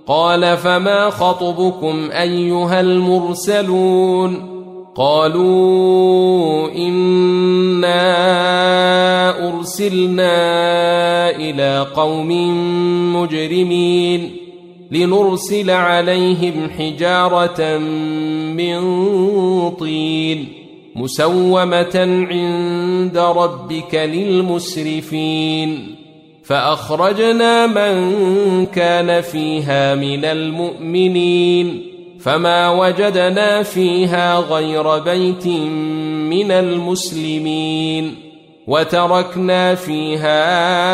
قال فما خطبكم أيها المرسلون قالوا إنا أرسلنا إلى قوم مجرمين لنرسل عليهم حجارة من طين مسومة عند ربك للمسرفين فأخرجنا من كان فيها من المؤمنين فما وجدنا فيها غير بيت من المسلمين وتركنا فيها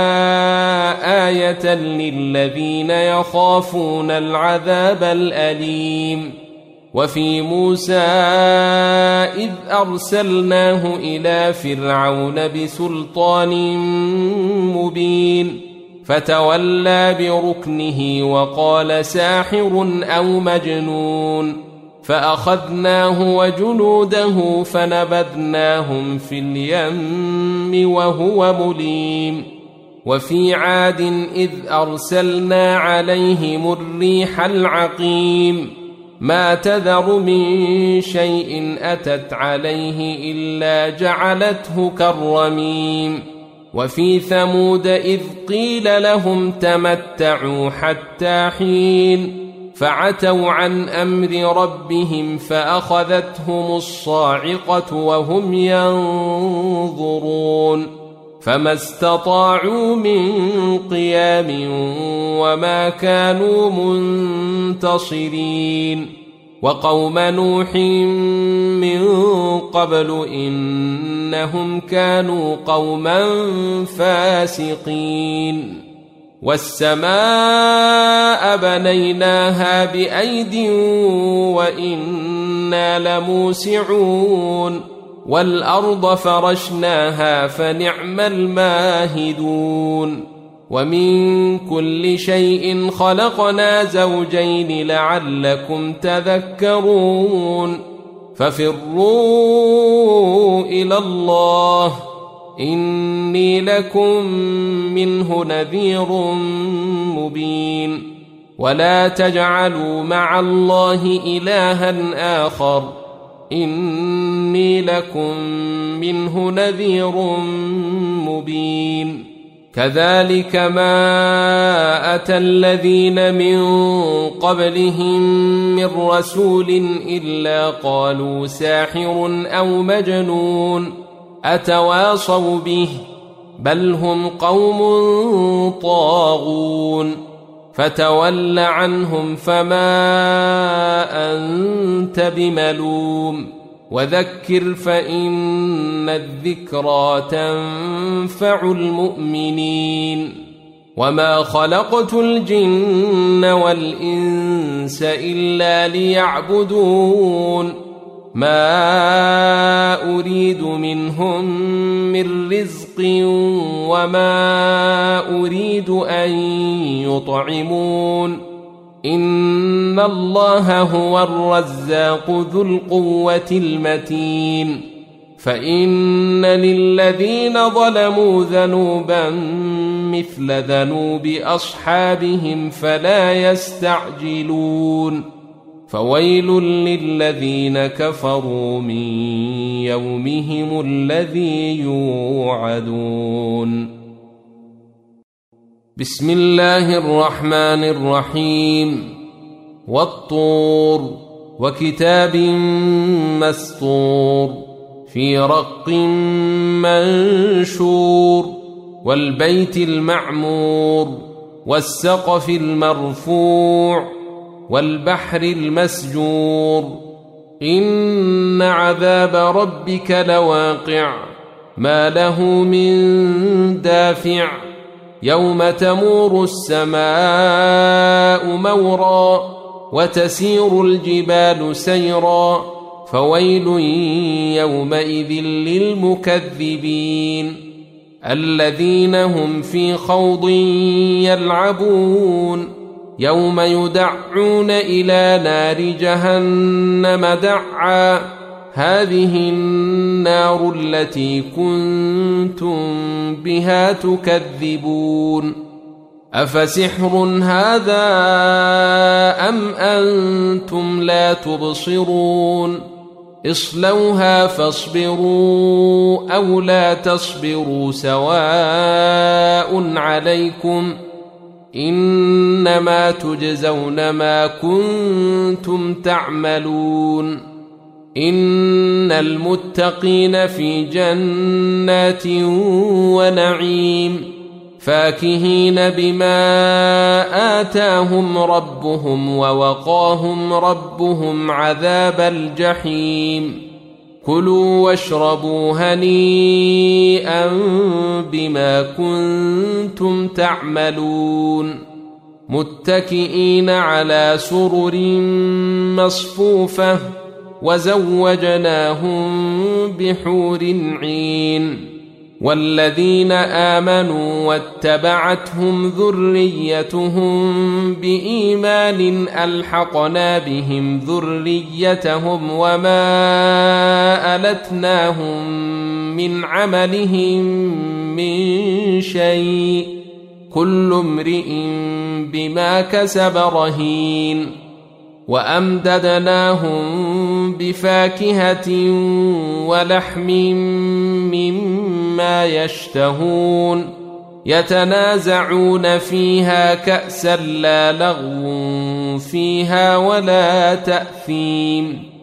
آية للذين يخافون العذاب الأليم وفي موسى إذ أرسلناه إلى فرعون بسلطان مبين فتولى بركنه وقال ساحر أو مجنون فأخذناه وجنوده فنبذناهم في اليم وهو مليم وفي عاد إذ أرسلنا عليهم الريح العقيم ما تذر من شيء أتت عليه إلا جعلته كالرميم وفي ثمود إذ قيل لهم تمتعوا حتى حين فعتوا عن أمر ربهم فأخذتهم الصاعقة وهم ينظرون فما استطاعوا من قيام وما كانوا منتصرين وقوم نوح من قبل إنهم كانوا قوما فاسقين والسماء بنيناها بأيد وإنا لموسعون والأرض فرشناها فنعم الماهدون ومن كل شيء خلقنا زوجين لعلكم تذكرون ففروا إلى الله إني لكم منه نذير مبين ولا تجعلوا مع الله إلها آخر إني لكم منه نذير مبين كذلك ما أتى الذين من قبلهم من رسول إلا قالوا ساحر أو مجنون أتواصوا به بل هم قوم طاغون فتول عنهم فما أنت بملوم وذكر فإن الذكرى تنفع المؤمنين وما خلقت الجن والإنس إلا ليعبدون ما أريد منهم من رزق وما أريد أن يطعمون إن الله هو الرزاق ذو القوة المتين فإن للذين ظلموا ذنوبا مثل ذنوب أصحابهم فلا يستعجلون فويل للذين كفروا من يومهم الذي يوعدون بسم الله الرحمن الرحيم والطور وكتاب مسطور في رق منشور والبيت المعمور والسقف المرفوع والبحر المسجور إن عذاب ربك لواقع ما له من دافع يوم تمور السماء مورا وتسير الجبال سيرا فويل يومئذ للمكذبين الذين هم في خوض يلعبون يوم يدعون إلى نار جهنم دعا هذه النار التي كنتم بها تكذبون أفسحر هذا أم أنتم لا تبصرون اصلوها فاصبروا أو لا تصبروا سواء عليكم إنما تجزون ما كنتم تعملون إن المتقين في جنات ونعيم فاكهين بما آتاهم ربهم ووقاهم ربهم عذاب الجحيم كلوا واشربوا هنيئا بما كنتم تعملون متكئين على سرر مصفوفة وزوجناهم بحور عين والذين آمنوا واتبعتهم ذريتهم بإيمان ألحقنا بهم ذريتهم وما ألتناهم من عملهم من شيء كل امرئ بما كسب رهين وأمددناهم بفاكهة ولحم مما يشتهون يتنازعون فيها كأسا لا لغو فيها ولا تأثيم